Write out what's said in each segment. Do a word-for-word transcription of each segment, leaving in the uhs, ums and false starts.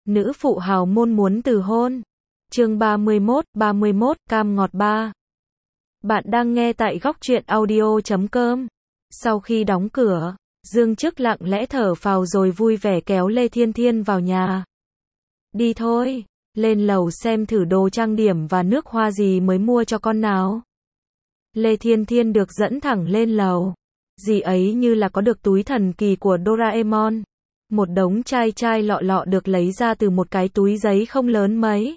nữ phụ hào môn muốn từ hôn. Chương ba mươi mốt, ba mươi mốt, cam ngọt ba. Bạn đang nghe tại góc truyện audio chấm com. Sau khi đóng cửa, Dương Chức lặng lẽ thở phào rồi vui vẻ kéo Lê Thiên Thiên vào nhà. Đi thôi, lên lầu xem thử đồ trang điểm và nước hoa gì mới mua cho con nào. Lê Thiên Thiên được dẫn thẳng lên lầu. Dì ấy như là có được túi thần kỳ của Doraemon. Một đống chai chai lọ lọ được lấy ra từ một cái túi giấy không lớn mấy.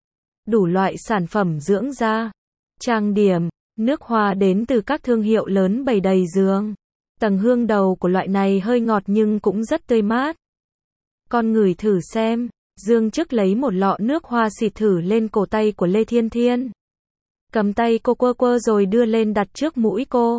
Đủ loại sản phẩm dưỡng da, trang điểm, nước hoa đến từ các thương hiệu lớn bày đầy giường. Tầng hương đầu của loại này hơi ngọt nhưng cũng rất tươi mát. Con ngửi thử xem. Dương Chức lấy một lọ nước hoa xịt thử lên cổ tay của Lê Thiên Thiên. Cầm tay cô quơ quơ rồi đưa lên đặt trước mũi cô.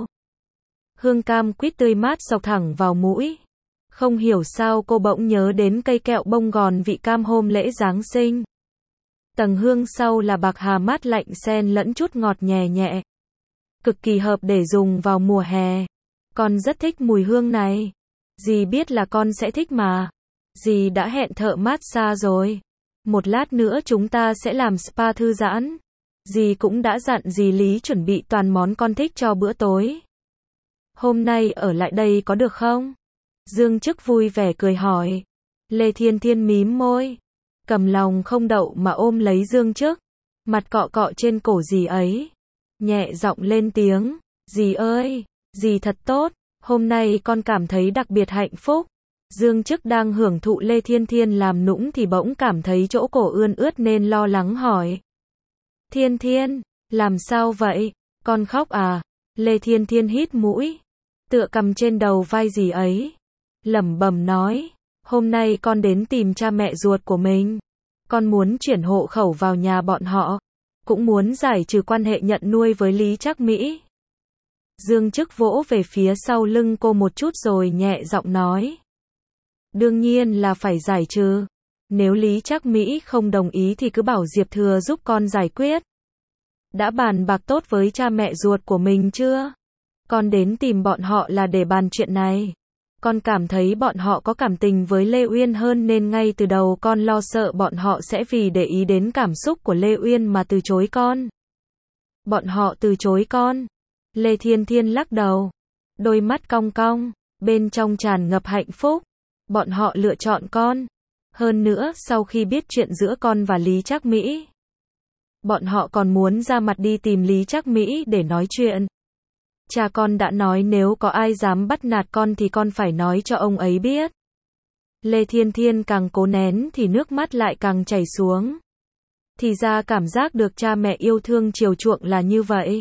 Hương cam quýt tươi mát xộc thẳng vào mũi. Không hiểu sao cô bỗng nhớ đến cây kẹo bông gòn vị cam hôm lễ Giáng sinh. Tầng hương sau là bạc hà mát lạnh xen lẫn chút ngọt nhẹ nhẹ. Cực kỳ hợp để dùng vào mùa hè. Con rất thích mùi hương này. Dì biết là con sẽ thích mà. Dì đã hẹn thợ massage rồi. Một lát nữa chúng ta sẽ làm spa thư giãn. Dì cũng đã dặn dì Lý chuẩn bị toàn món con thích cho bữa tối. Hôm nay ở lại đây có được không? Dương Chức vui vẻ cười hỏi. Lê Thiên Thiên mím môi. Cầm lòng không đậu mà ôm lấy Dương Chức. Mặt cọ cọ trên cổ dì ấy. Nhẹ giọng lên tiếng. Dì ơi, dì thật tốt. Hôm nay con cảm thấy đặc biệt hạnh phúc. Dương Chức đang hưởng thụ Lê Thiên Thiên làm nũng thì bỗng cảm thấy chỗ cổ ươn ướt nên lo lắng hỏi. Thiên Thiên, làm sao vậy? Con khóc à? Lê Thiên Thiên hít mũi. Tựa cầm trên đầu vai dì ấy. Lẩm bẩm nói. Hôm nay con đến tìm cha mẹ ruột của mình. Con muốn chuyển hộ khẩu vào nhà bọn họ. Cũng muốn giải trừ quan hệ nhận nuôi với Lý Trác Mỹ. Dương Chức vỗ về phía sau lưng cô một chút rồi nhẹ giọng nói. Đương nhiên là phải giải trừ. Nếu Lý Trác Mỹ không đồng ý thì cứ bảo Diệp Thừa giúp con giải quyết. Đã bàn bạc tốt với cha mẹ ruột của mình chưa? Con đến tìm bọn họ là để bàn chuyện này. Con cảm thấy bọn họ có cảm tình với Lê Uyên hơn nên ngay từ đầu con lo sợ bọn họ sẽ vì để ý đến cảm xúc của Lê Uyên mà từ chối con. Bọn họ từ chối con. Lê Thiên Thiên lắc đầu. Đôi mắt cong cong, bên trong tràn ngập hạnh phúc. Bọn họ lựa chọn con. Hơn nữa, sau khi biết chuyện giữa con và Lý Trác Mỹ, bọn họ còn muốn ra mặt đi tìm Lý Trác Mỹ để nói chuyện. Cha con đã nói nếu có ai dám bắt nạt con thì con phải nói cho ông ấy biết. Lê Thiên Thiên càng cố nén thì nước mắt lại càng chảy xuống. Thì ra cảm giác được cha mẹ yêu thương chiều chuộng là như vậy.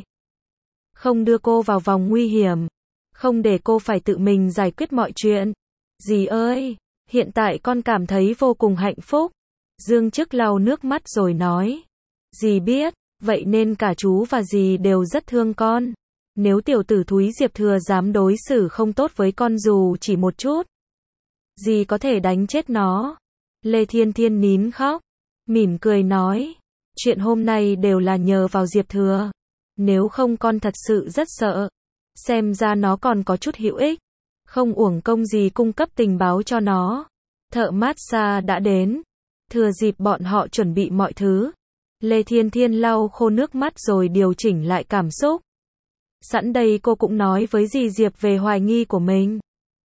Không đưa cô vào vòng nguy hiểm. Không để cô phải tự mình giải quyết mọi chuyện. Dì ơi, hiện tại con cảm thấy vô cùng hạnh phúc. Dương Chức lau nước mắt rồi nói. Dì biết, vậy nên cả chú và dì đều rất thương con. Nếu tiểu tử thúi Diệp Thừa dám đối xử không tốt với con dù chỉ một chút, dì có thể đánh chết nó. Lê Thiên Thiên nín khóc, mỉm cười nói. Chuyện hôm nay đều là nhờ vào Diệp Thừa. Nếu không con thật sự rất sợ. Xem ra nó còn có chút hữu ích. Không uổng công gì cung cấp tình báo cho nó. Thợ massage đã đến. Thừa dịp bọn họ chuẩn bị mọi thứ. Lê Thiên Thiên lau khô nước mắt rồi điều chỉnh lại cảm xúc. Sẵn đây cô cũng nói với dì Diệp về hoài nghi của mình.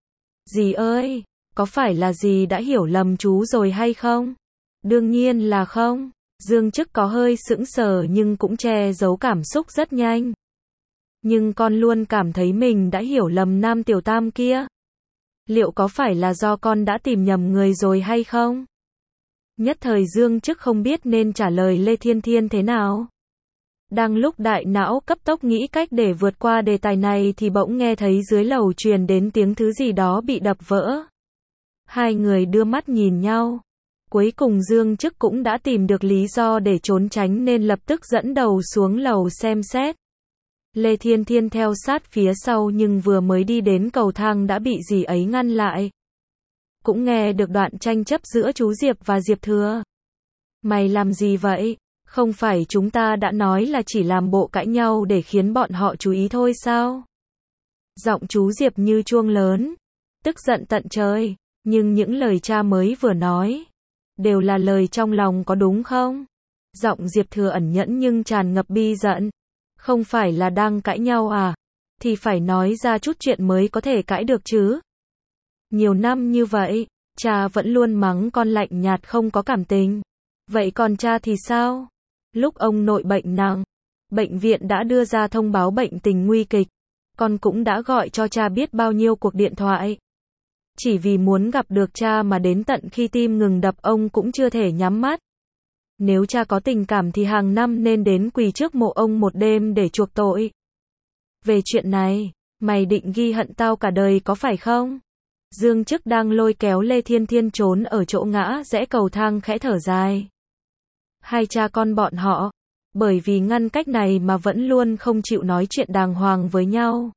Dì ơi, có phải là dì đã hiểu lầm chú rồi hay không? Đương nhiên là không. Dương Chức có hơi sững sờ nhưng cũng che giấu cảm xúc rất nhanh. Nhưng con luôn cảm thấy mình đã hiểu lầm Nam Tiểu Tam kia. Liệu có phải là do con đã tìm nhầm người rồi hay không? Nhất thời Dương Chức không biết nên trả lời Lê Thiên Thiên thế nào. Đang lúc đại não cấp tốc nghĩ cách để vượt qua đề tài này thì bỗng nghe thấy dưới lầu truyền đến tiếng thứ gì đó bị đập vỡ. Hai người đưa mắt nhìn nhau. Cuối cùng Dương Chức cũng đã tìm được lý do để trốn tránh nên lập tức dẫn đầu xuống lầu xem xét. Lê Thiên Thiên theo sát phía sau nhưng vừa mới đi đến cầu thang đã bị dì ấy ngăn lại. Cũng nghe được đoạn tranh chấp giữa chú Diệp và Diệp Thừa. Mày làm gì vậy? Không phải chúng ta đã nói là chỉ làm bộ cãi nhau để khiến bọn họ chú ý thôi sao? Giọng chú Diệp như chuông lớn. Tức giận tận trời. Nhưng những lời cha mới vừa nói đều là lời trong lòng có đúng không? Giọng Diệp Thừa ẩn nhẫn nhưng tràn ngập bi giận. Không phải là đang cãi nhau à? Thì phải nói ra chút chuyện mới có thể cãi được chứ. Nhiều năm như vậy, cha vẫn luôn mắng con lạnh nhạt không có cảm tình. Vậy còn cha thì sao? Lúc ông nội bệnh nặng, bệnh viện đã đưa ra thông báo bệnh tình nguy kịch. Con cũng đã gọi cho cha biết bao nhiêu cuộc điện thoại. Chỉ vì muốn gặp được cha mà đến tận khi tim ngừng đập ông cũng chưa thể nhắm mắt. Nếu cha có tình cảm thì hàng năm nên đến quỳ trước mộ ông một đêm để chuộc tội. Về chuyện này, mày định ghi hận tao cả đời có phải không? Dương Chức đang lôi kéo Lê Thiên Thiên trốn ở chỗ ngã rẽ cầu thang khẽ thở dài. Hai cha con bọn họ, bởi vì ngăn cách này mà vẫn luôn không chịu nói chuyện đàng hoàng với nhau.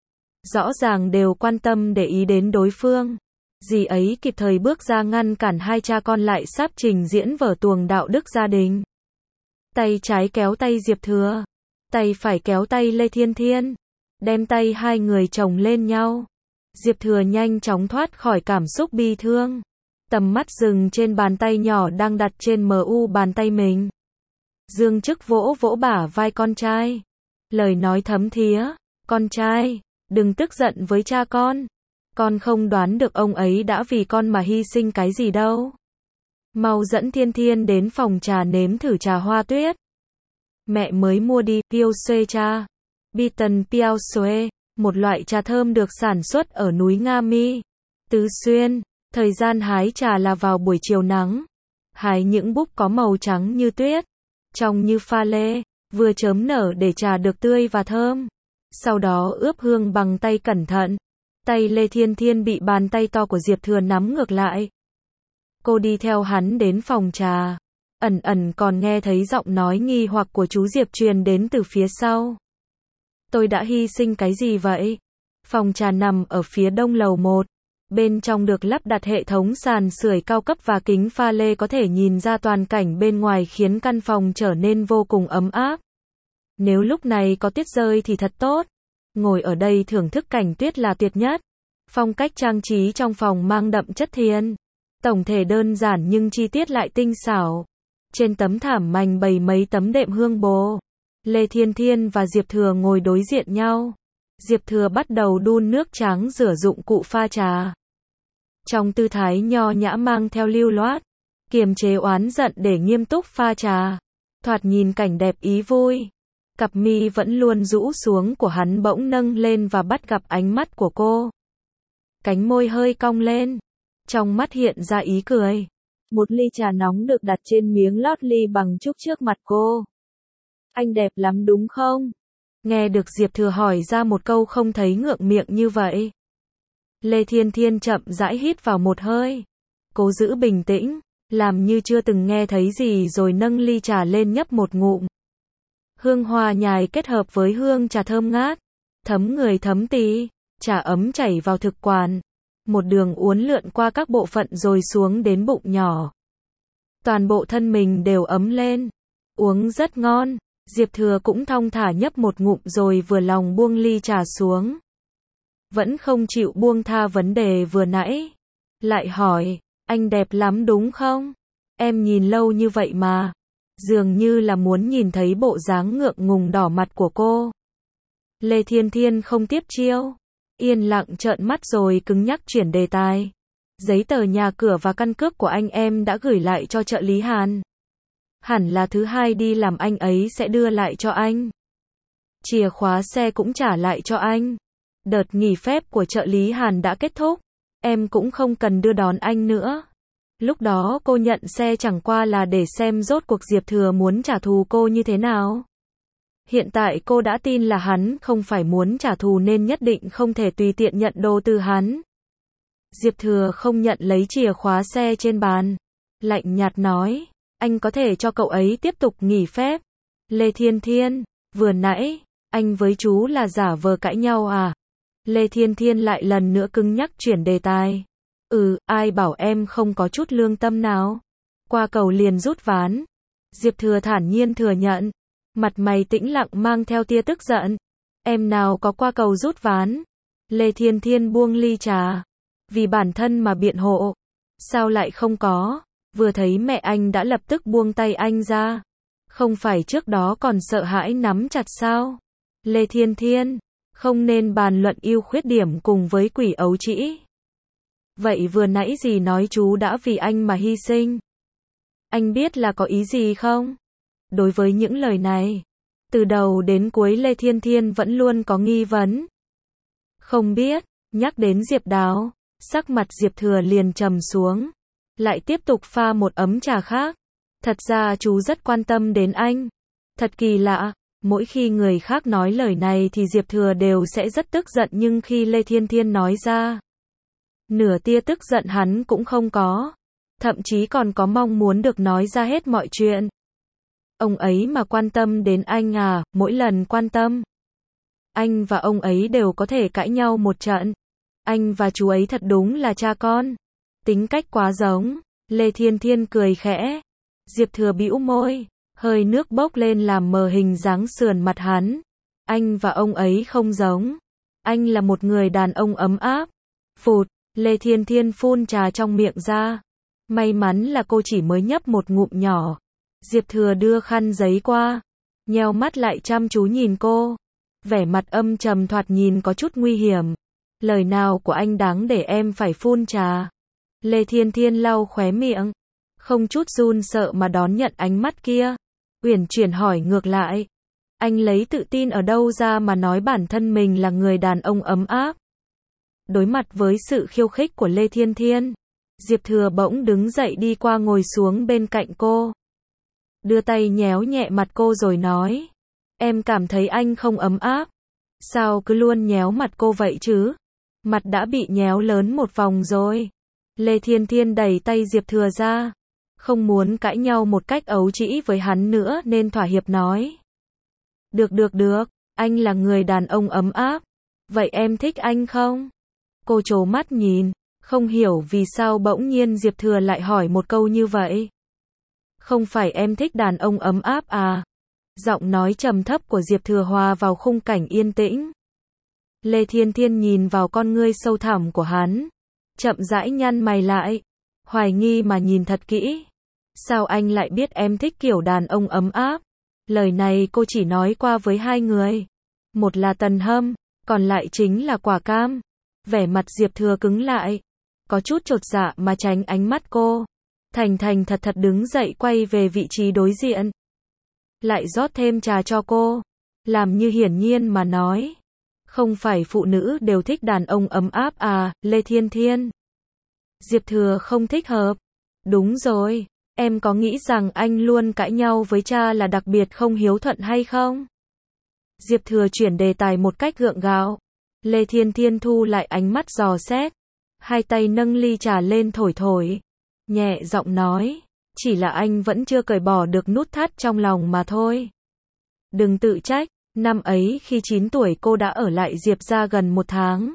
Rõ ràng đều quan tâm để ý đến đối phương. Dì ấy kịp thời bước ra ngăn cản hai cha con lại sắp trình diễn vở tuồng đạo đức gia đình. Tay trái kéo tay Diệp Thừa, tay phải kéo tay Lê Thiên Thiên, đem tay hai người chồng lên nhau. Diệp Thừa nhanh chóng thoát khỏi cảm xúc bi thương. Tầm mắt dừng trên bàn tay nhỏ đang đặt trên mu bàn tay mình. Dương Chức vỗ vỗ bả vai con trai. Lời nói thấm thía, con trai, đừng tức giận với cha con. Con không đoán được ông ấy đã vì con mà hy sinh cái gì đâu. Mau dẫn Thiên Thiên đến phòng trà nếm thử trà hoa tuyết. Mẹ mới mua đi, Piao Xuê cha. Biton Piao Xuê, một loại trà thơm được sản xuất ở núi Nga Mi, Tứ Xuyên. Thời gian hái trà là vào buổi chiều nắng. Hái những búp có màu trắng như tuyết, trong như pha lê, vừa chớm nở để trà được tươi và thơm. Sau đó ướp hương bằng tay cẩn thận. Tay Lê Thiên Thiên bị bàn tay to của Diệp Thừa nắm ngược lại. Cô đi theo hắn đến phòng trà. Ẩn ẩn còn nghe thấy giọng nói nghi hoặc của chú Diệp truyền đến từ phía sau. Tôi đã hy sinh cái gì vậy? Phòng trà nằm ở phía đông lầu một. Bên trong được lắp đặt hệ thống sàn sưởi cao cấp và kính pha lê có thể nhìn ra toàn cảnh bên ngoài khiến căn phòng trở nên vô cùng ấm áp. Nếu lúc này có tuyết rơi thì thật tốt. Ngồi ở đây thưởng thức cảnh tuyết là tuyệt nhất. Phong cách trang trí trong phòng mang đậm chất thiên. Tổng thể đơn giản nhưng chi tiết lại tinh xảo. Trên tấm thảm mành bày mấy tấm đệm hương bồ. Lê Thiên Thiên và Diệp Thừa ngồi đối diện nhau. Diệp Thừa bắt đầu đun nước tráng rửa dụng cụ pha trà. Trong tư thái nho nhã mang theo lưu loát, kiềm chế oán giận để nghiêm túc pha trà. Thoạt nhìn cảnh đẹp ý vui. Cặp mi vẫn luôn rũ xuống của hắn bỗng nâng lên và bắt gặp ánh mắt của cô. Cánh môi hơi cong lên. Trong mắt hiện ra ý cười. Một ly trà nóng được đặt trên miếng lót ly bằng trúc trước mặt cô. Anh đẹp lắm đúng không? Nghe được Diệp Thừa hỏi ra một câu không thấy ngượng miệng như vậy. Lê Thiên Thiên chậm rãi hít vào một hơi. Cố giữ bình tĩnh, làm như chưa từng nghe thấy gì rồi nâng ly trà lên nhấp một ngụm. Hương hoa nhài kết hợp với hương trà thơm ngát, thấm người thấm tí, trà ấm chảy vào thực quản. Một đường uốn lượn qua các bộ phận rồi xuống đến bụng nhỏ. Toàn bộ thân mình đều ấm lên. Uống rất ngon. Diệp Thừa cũng thong thả nhấp một ngụm rồi vừa lòng buông ly trà xuống. Vẫn không chịu buông tha vấn đề vừa nãy. Lại hỏi, anh đẹp lắm đúng không? Em nhìn lâu như vậy mà. Dường như là muốn nhìn thấy bộ dáng ngượng ngùng đỏ mặt của cô. Lê Thiên Thiên không tiếp chiêu. Yên lặng trợn mắt rồi cứng nhắc chuyển đề tài. Giấy tờ nhà cửa và căn cước của anh em đã gửi lại cho trợ lý Hàn. Hẳn là thứ hai đi làm anh ấy sẽ đưa lại cho anh. Chìa khóa xe cũng trả lại cho anh. Đợt nghỉ phép của trợ lý Hàn đã kết thúc. Em cũng không cần đưa đón anh nữa. Lúc đó cô nhận xe chẳng qua là để xem rốt cuộc Diệp Thừa muốn trả thù cô như thế nào. Hiện tại cô đã tin là hắn không phải muốn trả thù nên nhất định không thể tùy tiện nhận đồ từ hắn. Diệp Thừa không nhận lấy chìa khóa xe trên bàn. Lạnh nhạt nói, anh có thể cho cậu ấy tiếp tục nghỉ phép. Lê Thiên Thiên, vừa nãy, anh với chú là giả vờ cãi nhau à? Lê Thiên Thiên lại lần nữa cứng nhắc chuyển đề tài. Ừ, ai bảo em không có chút lương tâm nào. Qua cầu liền rút ván. Diệp Thừa thản nhiên thừa nhận. Mặt mày tĩnh lặng mang theo tia tức giận. Em nào có qua cầu rút ván. Lê Thiên Thiên buông ly trà. Vì bản thân mà biện hộ. Sao lại không có? Vừa thấy mẹ anh đã lập tức buông tay anh ra. Không phải trước đó còn sợ hãi nắm chặt sao? Lê Thiên Thiên, không nên bàn luận ưu khuyết điểm cùng với quỷ ấu trĩ. Vậy vừa nãy dì nói chú đã vì anh mà hy sinh. Anh biết là có ý gì không? Đối với những lời này, từ đầu đến cuối Lê Thiên Thiên vẫn luôn có nghi vấn. Không biết, nhắc đến Diệp Đào, sắc mặt Diệp Thừa liền trầm xuống. Lại tiếp tục pha một ấm trà khác. Thật ra chú rất quan tâm đến anh. Thật kỳ lạ, mỗi khi người khác nói lời này thì Diệp Thừa đều sẽ rất tức giận, nhưng khi Lê Thiên Thiên nói ra, nửa tia tức giận hắn cũng không có. Thậm chí còn có mong muốn được nói ra hết mọi chuyện. Ông ấy mà quan tâm đến anh à, mỗi lần quan tâm, anh và ông ấy đều có thể cãi nhau một trận. Anh và chú ấy thật đúng là cha con. Tính cách quá giống. Lê Thiên Thiên cười khẽ. Diệp Thừa bĩu môi, hơi nước bốc lên làm mờ hình dáng sườn mặt hắn. Anh và ông ấy không giống. Anh là một người đàn ông ấm áp. Phụt, Lê Thiên Thiên phun trà trong miệng ra. May mắn là cô chỉ mới nhấp một ngụm nhỏ. Diệp Thừa đưa khăn giấy qua, nheo mắt lại chăm chú nhìn cô. Vẻ mặt âm trầm thoạt nhìn có chút nguy hiểm. Lời nào của anh đáng để em phải phun trà? Lê Thiên Thiên lau khóe miệng, không chút run sợ mà đón nhận ánh mắt kia. Uyển chuyển hỏi ngược lại, anh lấy tự tin ở đâu ra mà nói bản thân mình là người đàn ông ấm áp? Đối mặt với sự khiêu khích của Lê Thiên Thiên, Diệp Thừa bỗng đứng dậy đi qua ngồi xuống bên cạnh cô. Đưa tay nhéo nhẹ mặt cô rồi nói, em cảm thấy anh không ấm áp. Sao cứ luôn nhéo mặt cô vậy chứ? Mặt đã bị nhéo lớn một vòng rồi. Lê Thiên Thiên đẩy tay Diệp Thừa ra. Không muốn cãi nhau một cách ấu trĩ với hắn nữa nên thỏa hiệp nói. Được được được, anh là người đàn ông ấm áp. Vậy em thích anh không? Cô trố mắt nhìn, không hiểu vì sao bỗng nhiên Diệp Thừa lại hỏi một câu như vậy. Không phải em thích đàn ông ấm áp à? Giọng nói trầm thấp của Diệp Thừa hòa vào khung cảnh yên tĩnh. Lê Thiên Thiên nhìn vào con ngươi sâu thẳm của hắn, chậm rãi nhăn mày lại, hoài nghi mà nhìn thật kỹ. Sao anh lại biết em thích kiểu đàn ông ấm áp? Lời này cô chỉ nói qua với hai người. Một là Tần Hâm, còn lại chính là Quả Cam. Vẻ mặt Diệp Thừa cứng lại, có chút chột dạ mà tránh ánh mắt cô. Thành thành thật thật đứng dậy quay về vị trí đối diện. Lại rót thêm trà cho cô, làm như hiển nhiên mà nói. Không phải phụ nữ đều thích đàn ông ấm áp à, Lê Thiên Thiên? Diệp Thừa không thích hợp. Đúng rồi, em có nghĩ rằng anh luôn cãi nhau với cha là đặc biệt không hiếu thuận hay không? Diệp Thừa chuyển đề tài một cách gượng gạo. Lê Thiên Thiên thu lại ánh mắt dò xét. Hai tay nâng ly trà lên thổi thổi. Nhẹ giọng nói, chỉ là anh vẫn chưa cởi bỏ được nút thắt trong lòng mà thôi. Đừng tự trách, năm ấy khi chín tuổi cô đã ở lại Diệp gia gần một tháng.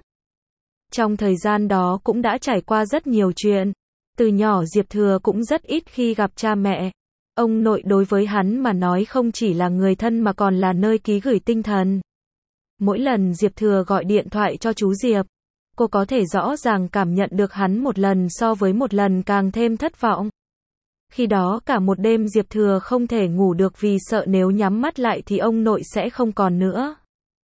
Trong thời gian đó cũng đã trải qua rất nhiều chuyện. Từ nhỏ Diệp Thừa cũng rất ít khi gặp cha mẹ. Ông nội đối với hắn mà nói không chỉ là người thân mà còn là nơi ký gửi tinh thần. Mỗi lần Diệp Thừa gọi điện thoại cho chú Diệp, cô có thể rõ ràng cảm nhận được hắn một lần so với một lần càng thêm thất vọng. Khi đó cả một đêm Diệp Thừa không thể ngủ được vì sợ nếu nhắm mắt lại thì ông nội sẽ không còn nữa.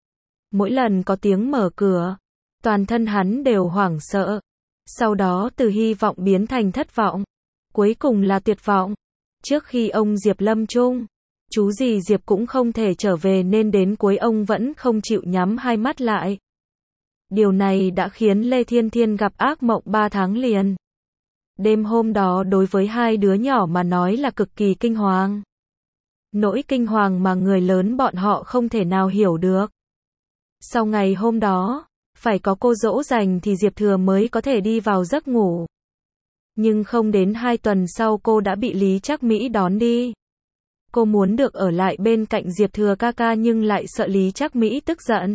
Mỗi lần có tiếng mở cửa, toàn thân hắn đều hoảng sợ. Sau đó từ hy vọng biến thành thất vọng, cuối cùng là tuyệt vọng. Trước khi ông Diệp lâm chung, chú dì Diệp cũng không thể trở về nên đến cuối ông vẫn không chịu nhắm hai mắt lại. Điều này đã khiến Lê Thiên Thiên gặp ác mộng ba tháng liền. Đêm hôm đó đối với hai đứa nhỏ mà nói là cực kỳ kinh hoàng. Nỗi kinh hoàng mà người lớn bọn họ không thể nào hiểu được. Sau ngày hôm đó, phải có cô dỗ dành thì Diệp Thừa mới có thể đi vào giấc ngủ. Nhưng không đến hai tuần sau cô đã bị Lý Trác Mỹ đón đi. Cô muốn được ở lại bên cạnh Diệp Thừa ca ca nhưng lại sợ Lý Trác Mỹ tức giận.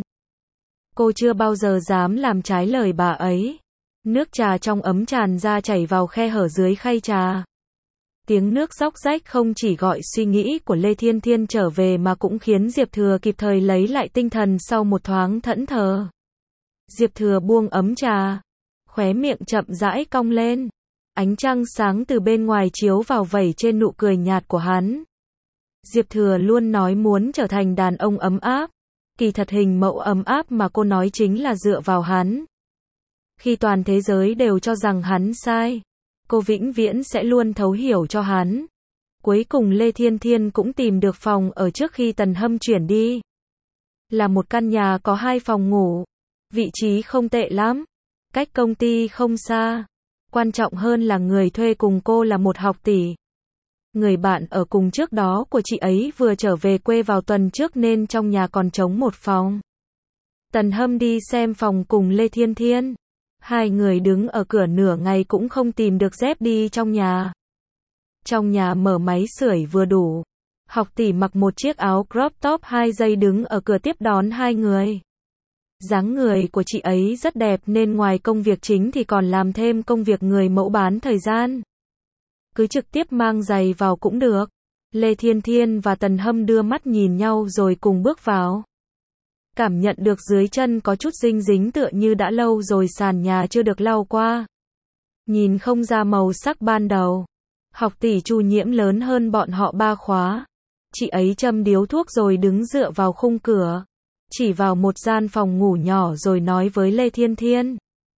Cô chưa bao giờ dám làm trái lời bà ấy. Nước trà trong ấm tràn ra chảy vào khe hở dưới khay trà. Tiếng nước róc rách không chỉ gọi suy nghĩ của Lê Thiên Thiên trở về mà cũng khiến Diệp Thừa kịp thời lấy lại tinh thần sau một thoáng thẫn thờ. Diệp Thừa buông ấm trà, khóe miệng chậm rãi cong lên. Ánh trăng sáng từ bên ngoài chiếu vào vẩy trên nụ cười nhạt của hắn. Diệp Thừa luôn nói muốn trở thành đàn ông ấm áp. Kỳ thật hình mẫu ấm áp mà cô nói chính là dựa vào hắn. Khi toàn thế giới đều cho rằng hắn sai, cô vĩnh viễn sẽ luôn thấu hiểu cho hắn. Cuối cùng Lê Thiên Thiên cũng tìm được phòng ở trước khi Tần Hâm chuyển đi. Là một căn nhà có hai phòng ngủ. Vị trí không tệ lắm. Cách công ty không xa. Quan trọng hơn là người thuê cùng cô là một học tỷ. Người bạn ở cùng trước đó của chị ấy vừa trở về quê vào tuần trước nên trong nhà còn trống một phòng. Tần Hâm đi xem phòng cùng Lê Thiên Thiên. Hai người đứng ở cửa nửa ngày cũng không tìm được dép đi trong nhà. Trong nhà mở máy sưởi vừa đủ. Học tỷ mặc một chiếc áo crop top hai giây đứng ở cửa tiếp đón hai người. Dáng người của chị ấy rất đẹp nên ngoài công việc chính thì còn làm thêm công việc người mẫu bán thời gian. Cứ trực tiếp mang giày vào cũng được. Lê Thiên Thiên và Tần Hâm đưa mắt nhìn nhau rồi cùng bước vào. Cảm nhận được dưới chân có chút dinh dính tựa như đã lâu rồi sàn nhà chưa được lau qua. Nhìn không ra màu sắc ban đầu. Học tỷ Chu Nhiễm lớn hơn bọn họ ba khóa. Chị ấy châm điếu thuốc rồi đứng dựa vào khung cửa. Chỉ vào một gian phòng ngủ nhỏ rồi nói với Lê Thiên Thiên.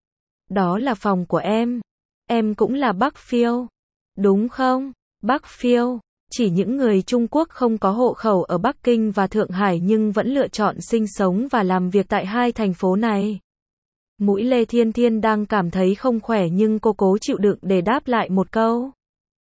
Đó là phòng của em. Em cũng là Bắc Phiêu. Đúng không? Bắc Phiêu. Chỉ những người Trung Quốc không có hộ khẩu ở Bắc Kinh và Thượng Hải nhưng vẫn lựa chọn sinh sống và làm việc tại hai thành phố này. Mũi Lê Thiên Thiên đang cảm thấy không khỏe nhưng cô cố chịu đựng để đáp lại một câu.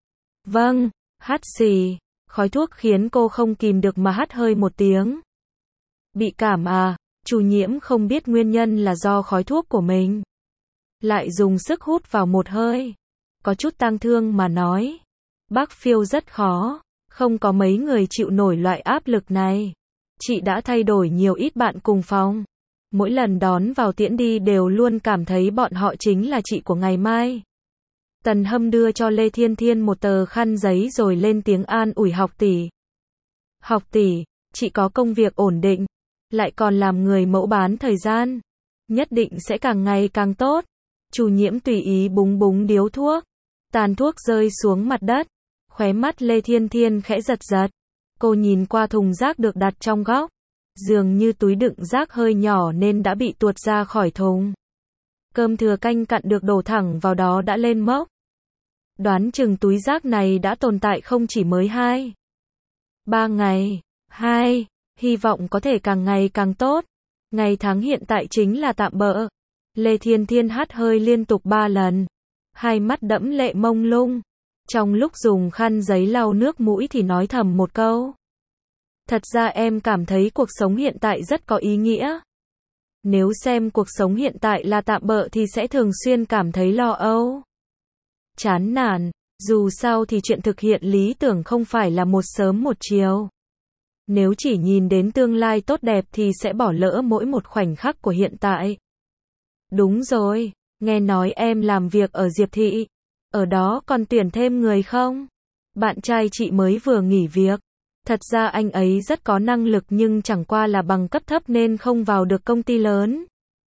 Vâng, hắt xì. Khói thuốc khiến cô không kìm được mà hắt hơi một tiếng. Bị cảm à? Chu Nhiễm không biết nguyên nhân là do khói thuốc của mình. Lại dùng sức hút vào một hơi. Có chút tang thương mà nói. Bắc Phiêu rất khó. Không có mấy người chịu nổi loại áp lực này. Chị đã thay đổi nhiều ít bạn cùng phòng. Mỗi lần đón vào tiễn đi đều luôn cảm thấy bọn họ chính là chị của ngày mai. Tần Hâm đưa cho Lê Thiên Thiên một tờ khăn giấy rồi lên tiếng an ủi học tỷ. Học tỷ, chị có công việc ổn định. Lại còn làm người mẫu bán thời gian. Nhất định sẽ càng ngày càng tốt. Chu Nhiễm tùy ý búng búng điếu thuốc. Tàn thuốc rơi xuống mặt đất. Khóe mắt Lê Thiên Thiên khẽ giật giật. Cô nhìn qua thùng rác được đặt trong góc. Dường như túi đựng rác hơi nhỏ nên đã bị tuột ra khỏi thùng. Cơm thừa canh cặn được đổ thẳng vào đó đã lên mốc. Đoán chừng túi rác này đã tồn tại không chỉ mới hai. Ba ngày. Hai. Hy vọng có thể càng ngày càng tốt. Ngày tháng hiện tại chính là tạm bợ. Lê Thiên Thiên hắt hơi liên tục ba lần. Hai mắt đẫm lệ mông lung. Trong lúc dùng khăn giấy lau nước mũi thì nói thầm một câu. Thật ra em cảm thấy cuộc sống hiện tại rất có ý nghĩa. Nếu xem cuộc sống hiện tại là tạm bợ thì sẽ thường xuyên cảm thấy lo âu. Chán nản, dù sao thì chuyện thực hiện lý tưởng không phải là một sớm một chiều. Nếu chỉ nhìn đến tương lai tốt đẹp thì sẽ bỏ lỡ mỗi một khoảnh khắc của hiện tại. Đúng rồi, nghe nói em làm việc ở Diệp Thị. Ở đó còn tuyển thêm người không? Bạn trai chị mới vừa nghỉ việc. Thật ra anh ấy rất có năng lực nhưng chẳng qua là bằng cấp thấp nên không vào được công ty lớn.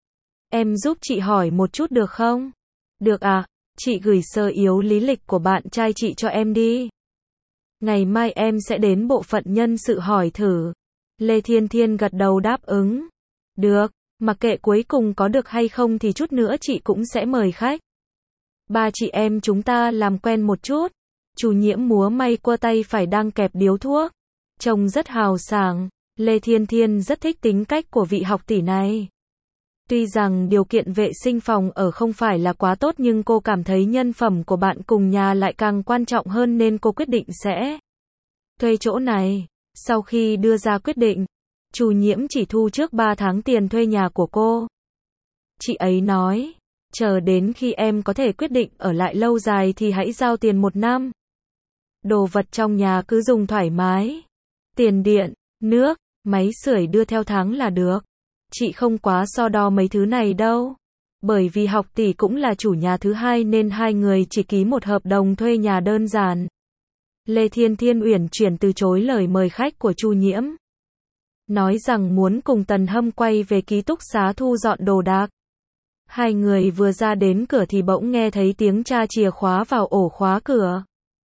Em giúp chị hỏi một chút được không? Được à, chị gửi sơ yếu lý lịch của bạn trai chị cho em đi. Ngày mai em sẽ đến bộ phận nhân sự hỏi thử. Lê Thiên Thiên gật đầu đáp ứng. Được, mặc kệ cuối cùng có được hay không thì chút nữa chị cũng sẽ mời khách. Ba chị em chúng ta làm quen một chút. Chu Nhiễm múa may qua tay phải đang kẹp điếu thuốc. Trông rất hào sảng. Lê Thiên Thiên rất thích tính cách của vị học tỷ này. Tuy rằng điều kiện vệ sinh phòng ở không phải là quá tốt nhưng cô cảm thấy nhân phẩm của bạn cùng nhà lại càng quan trọng hơn nên cô quyết định sẽ thuê chỗ này. Sau khi đưa ra quyết định, Chu Nhiễm chỉ thu trước ba tháng tiền thuê nhà của cô. Chị ấy nói, chờ đến khi em có thể quyết định ở lại lâu dài thì hãy giao tiền một năm. Đồ vật trong nhà cứ dùng thoải mái. Tiền điện, nước, máy sưởi đưa theo tháng là được. Chị không quá so đo mấy thứ này đâu. Bởi vì học tỷ cũng là chủ nhà thứ hai nên hai người chỉ ký một hợp đồng thuê nhà đơn giản. Lê Thiên Thiên uyển chuyển từ chối lời mời khách của Chu Nhiễm. Nói rằng muốn cùng Tần Hâm quay về ký túc xá thu dọn đồ đạc. Hai người vừa ra đến cửa thì bỗng nghe thấy tiếng tra chìa khóa vào ổ khóa cửa.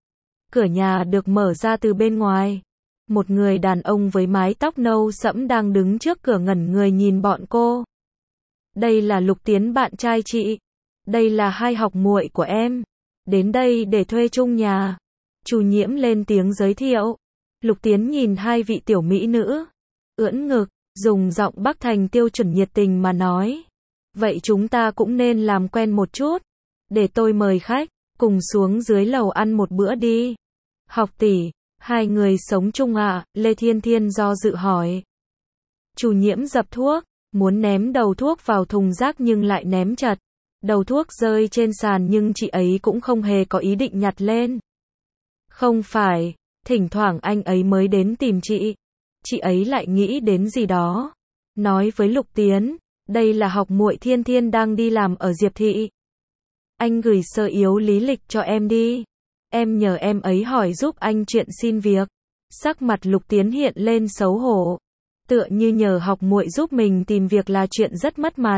Cửa nhà được mở ra từ bên ngoài. Một người đàn ông với mái tóc nâu sẫm đang đứng trước cửa ngẩn người nhìn bọn cô. Đây là Lục Tiến bạn trai chị. Đây là hai học muội của em. Đến đây để thuê chung nhà. Chu Nhiễm lên tiếng giới thiệu. Lục Tiến nhìn hai vị tiểu mỹ nữ. Ưỡn ngực, dùng giọng Bắc Thành tiêu chuẩn nhiệt tình mà nói. Vậy chúng ta cũng nên làm quen một chút. Để tôi mời khách, cùng xuống dưới lầu ăn một bữa đi. Học tỷ, hai người sống chung à? Lê Thiên Thiên do dự hỏi. Chu Nhiễm dập thuốc, muốn ném đầu thuốc vào thùng rác nhưng lại ném chật. Đầu thuốc rơi trên sàn nhưng chị ấy cũng không hề có ý định nhặt lên. Không phải, thỉnh thoảng anh ấy mới đến tìm chị. Chị ấy lại nghĩ đến gì đó. Nói với Lục Tiến, đây là học muội Thiên Thiên đang đi làm ở Diệp Thị. Anh gửi sơ yếu lý lịch cho em đi. Em nhờ em ấy hỏi giúp anh chuyện xin việc. Sắc mặt Lục Tiến hiện lên xấu hổ. Tựa như nhờ học muội giúp mình tìm việc là chuyện rất mất mặt.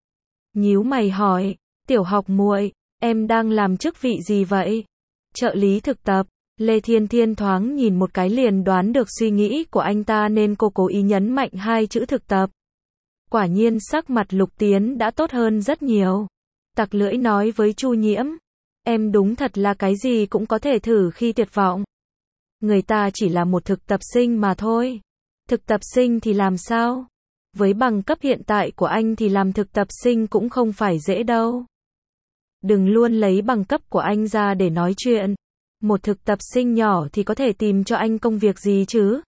Nhíu mày hỏi, tiểu học muội, em đang làm chức vị gì vậy? Trợ lý thực tập. Lê Thiên Thiên thoáng nhìn một cái liền đoán được suy nghĩ của anh ta nên cô cố ý nhấn mạnh hai chữ thực tập. Quả nhiên sắc mặt Lục Tiến đã tốt hơn rất nhiều. Tặc lưỡi nói với Chu Nhiễm, em đúng thật là cái gì cũng có thể thử khi tuyệt vọng. Người ta chỉ là một thực tập sinh mà thôi. Thực tập sinh thì làm sao? Với bằng cấp hiện tại của anh thì làm thực tập sinh cũng không phải dễ đâu. Đừng luôn lấy bằng cấp của anh ra để nói chuyện. Một thực tập sinh nhỏ thì có thể tìm cho anh công việc gì chứ?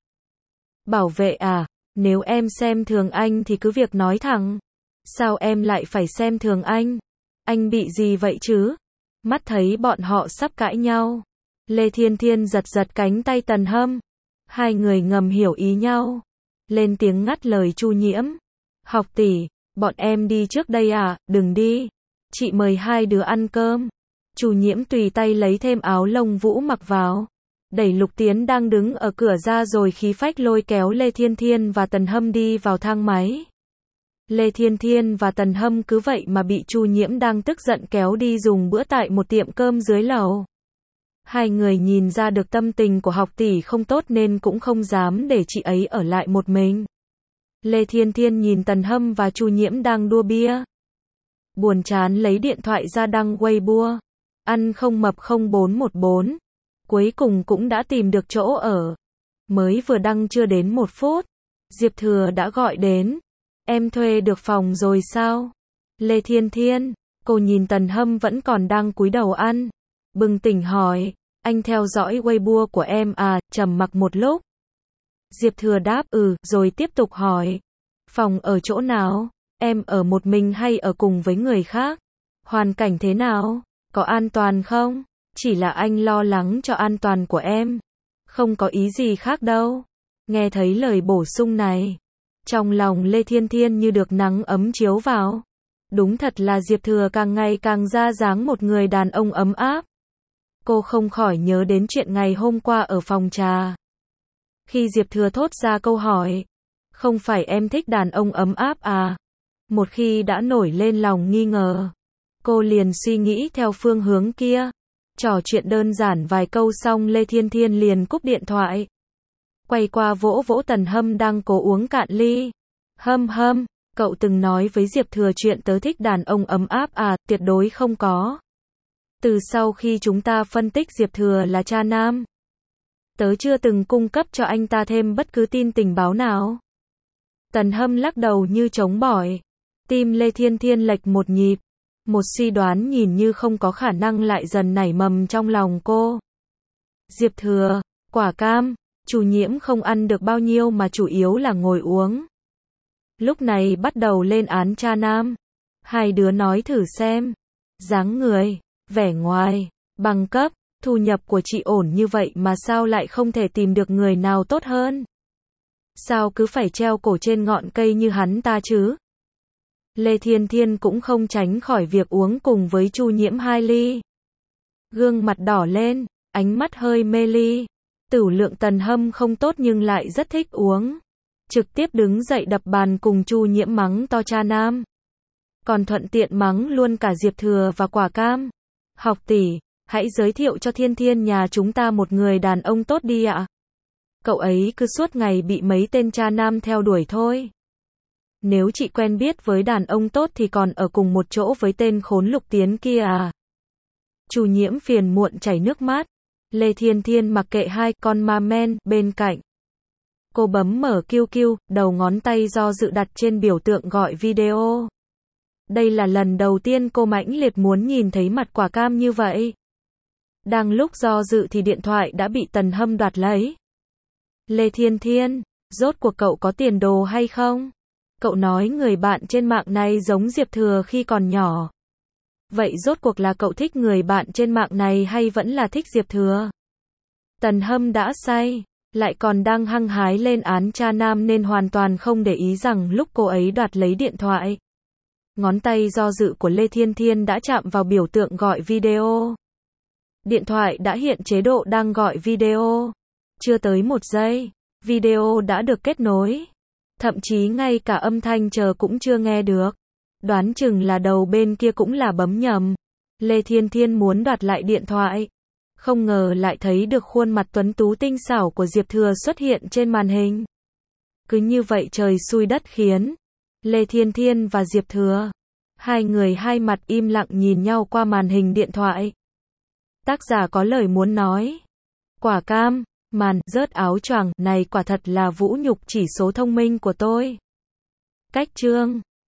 Bảo vệ à, nếu em xem thường anh thì cứ việc nói thẳng. Sao em lại phải xem thường anh? Anh bị gì vậy chứ? Mắt thấy bọn họ sắp cãi nhau. Lê Thiên Thiên giật giật cánh tay Tần Hâm. Hai người ngầm hiểu ý nhau. Lên tiếng ngắt lời Chu Nhiễm. Học tỷ, bọn em đi trước đây à? Đừng đi. Chị mời hai đứa ăn cơm. Chu Nhiễm tùy tay lấy thêm áo lông vũ mặc vào. Đẩy Lục Tiến đang đứng ở cửa ra rồi khí phách lôi kéo Lê Thiên Thiên và Tần Hâm đi vào thang máy. Lê Thiên Thiên và Tần Hâm cứ vậy mà bị Chu Nhiễm đang tức giận kéo đi dùng bữa tại một tiệm cơm dưới lầu. Hai người nhìn ra được tâm tình của học tỷ không tốt nên cũng không dám để chị ấy ở lại một mình. Lê Thiên Thiên nhìn Tần Hâm và Chu Nhiễm đang đua bia. Buồn chán lấy điện thoại ra đăng Weibo. Ăn không mập không bốn một bốn. Cuối cùng cũng đã tìm được chỗ ở. Mới vừa đăng chưa đến một phút. Diệp Thừa đã gọi đến. Em thuê được phòng rồi sao? Lê Thiên Thiên, cô nhìn Tần Hâm vẫn còn đang cúi đầu ăn. Bừng tỉnh hỏi, anh theo dõi Weibo của em à? Trầm mặc một lúc. Diệp Thừa đáp ừ, rồi tiếp tục hỏi. Phòng ở chỗ nào? Em ở một mình hay ở cùng với người khác? Hoàn cảnh thế nào? Có an toàn không? Chỉ là anh lo lắng cho an toàn của em. Không có ý gì khác đâu. Nghe thấy lời bổ sung này. Trong lòng Lê Thiên Thiên như được nắng ấm chiếu vào. Đúng thật là Diệp Thừa càng ngày càng ra dáng một người đàn ông ấm áp. Cô không khỏi nhớ đến chuyện ngày hôm qua ở phòng trà. Khi Diệp Thừa thốt ra câu hỏi. Không phải em thích đàn ông ấm áp à? Một khi đã nổi lên lòng nghi ngờ. Cô liền suy nghĩ theo phương hướng kia. Trò chuyện đơn giản vài câu xong Lê Thiên Thiên liền cúp điện thoại. Quay qua vỗ vỗ Tần Hâm đang cố uống cạn ly. Hâm hâm, cậu từng nói với Diệp Thừa chuyện tớ thích đàn ông ấm áp à? Tuyệt đối không có. Từ sau khi chúng ta phân tích Diệp Thừa là cha nam, tớ chưa từng cung cấp cho anh ta thêm bất cứ tin tình báo nào. Tần Hâm lắc đầu như chống bỏi. Tim Lê Thiên Thiên lệch một nhịp. Một suy đoán nhìn như không có khả năng lại dần nảy mầm trong lòng cô. Diệp Thừa, quả cam, Chu Nhiễm không ăn được bao nhiêu mà chủ yếu là ngồi uống. Lúc này bắt đầu lên án cha nam. Hai đứa nói thử xem. Dáng người, vẻ ngoài, bằng cấp, thu nhập của chị ổn như vậy mà sao lại không thể tìm được người nào tốt hơn? Sao cứ phải treo cổ trên ngọn cây như hắn ta chứ? Lê Thiên Thiên cũng không tránh khỏi việc uống cùng với Chu Nhiễm hai ly. Gương mặt đỏ lên, ánh mắt hơi mê ly. Tửu lượng Tần Hâm không tốt nhưng lại rất thích uống. Trực tiếp đứng dậy đập bàn cùng Chu Nhiễm mắng to cha nam. Còn thuận tiện mắng luôn cả Diệp Thừa và Quả Cam. Học tỷ, hãy giới thiệu cho Thiên Thiên nhà chúng ta một người đàn ông tốt đi ạ. Cậu ấy cứ suốt ngày bị mấy tên cha nam theo đuổi thôi. Nếu chị quen biết với đàn ông tốt thì còn ở cùng một chỗ với tên khốn Lục Tiến kia à. Chu Nhiễm phiền muộn chảy nước mắt. Lê Thiên Thiên mặc kệ hai con ma men bên cạnh. Cô bấm mở Q Q, đầu ngón tay do dự đặt trên biểu tượng gọi video. Đây là lần đầu tiên cô mãnh liệt muốn nhìn thấy mặt Quả Cam như vậy. Đang lúc do dự thì điện thoại đã bị Tần Hâm đoạt lấy. Lê Thiên Thiên, rốt cuộc cậu có tiền đồ hay không? Cậu nói người bạn trên mạng này giống Diệp Thừa khi còn nhỏ. Vậy rốt cuộc là cậu thích người bạn trên mạng này hay vẫn là thích Diệp Thừa? Tần Hâm đã say, lại còn đang hăng hái lên án cha nam nên hoàn toàn không để ý rằng lúc cô ấy đoạt lấy điện thoại. Ngón tay do dự của Lê Thiên Thiên đã chạm vào biểu tượng gọi video. Điện thoại đã hiện chế độ đang gọi video. Chưa tới một giây, video đã được kết nối. Thậm chí ngay cả âm thanh chờ cũng chưa nghe được. Đoán chừng là đầu bên kia cũng là bấm nhầm. Lê Thiên Thiên muốn đoạt lại điện thoại. Không ngờ lại thấy được khuôn mặt tuấn tú tinh xảo của Diệp Thừa xuất hiện trên màn hình. Cứ như vậy trời xui đất khiến. Lê Thiên Thiên và Diệp Thừa. Hai người hai mặt im lặng nhìn nhau qua màn hình điện thoại. Tác giả có lời muốn nói. Quả Cam, màn rớt áo choàng này quả thật là vũ nhục chỉ số thông minh của tôi. Cách chương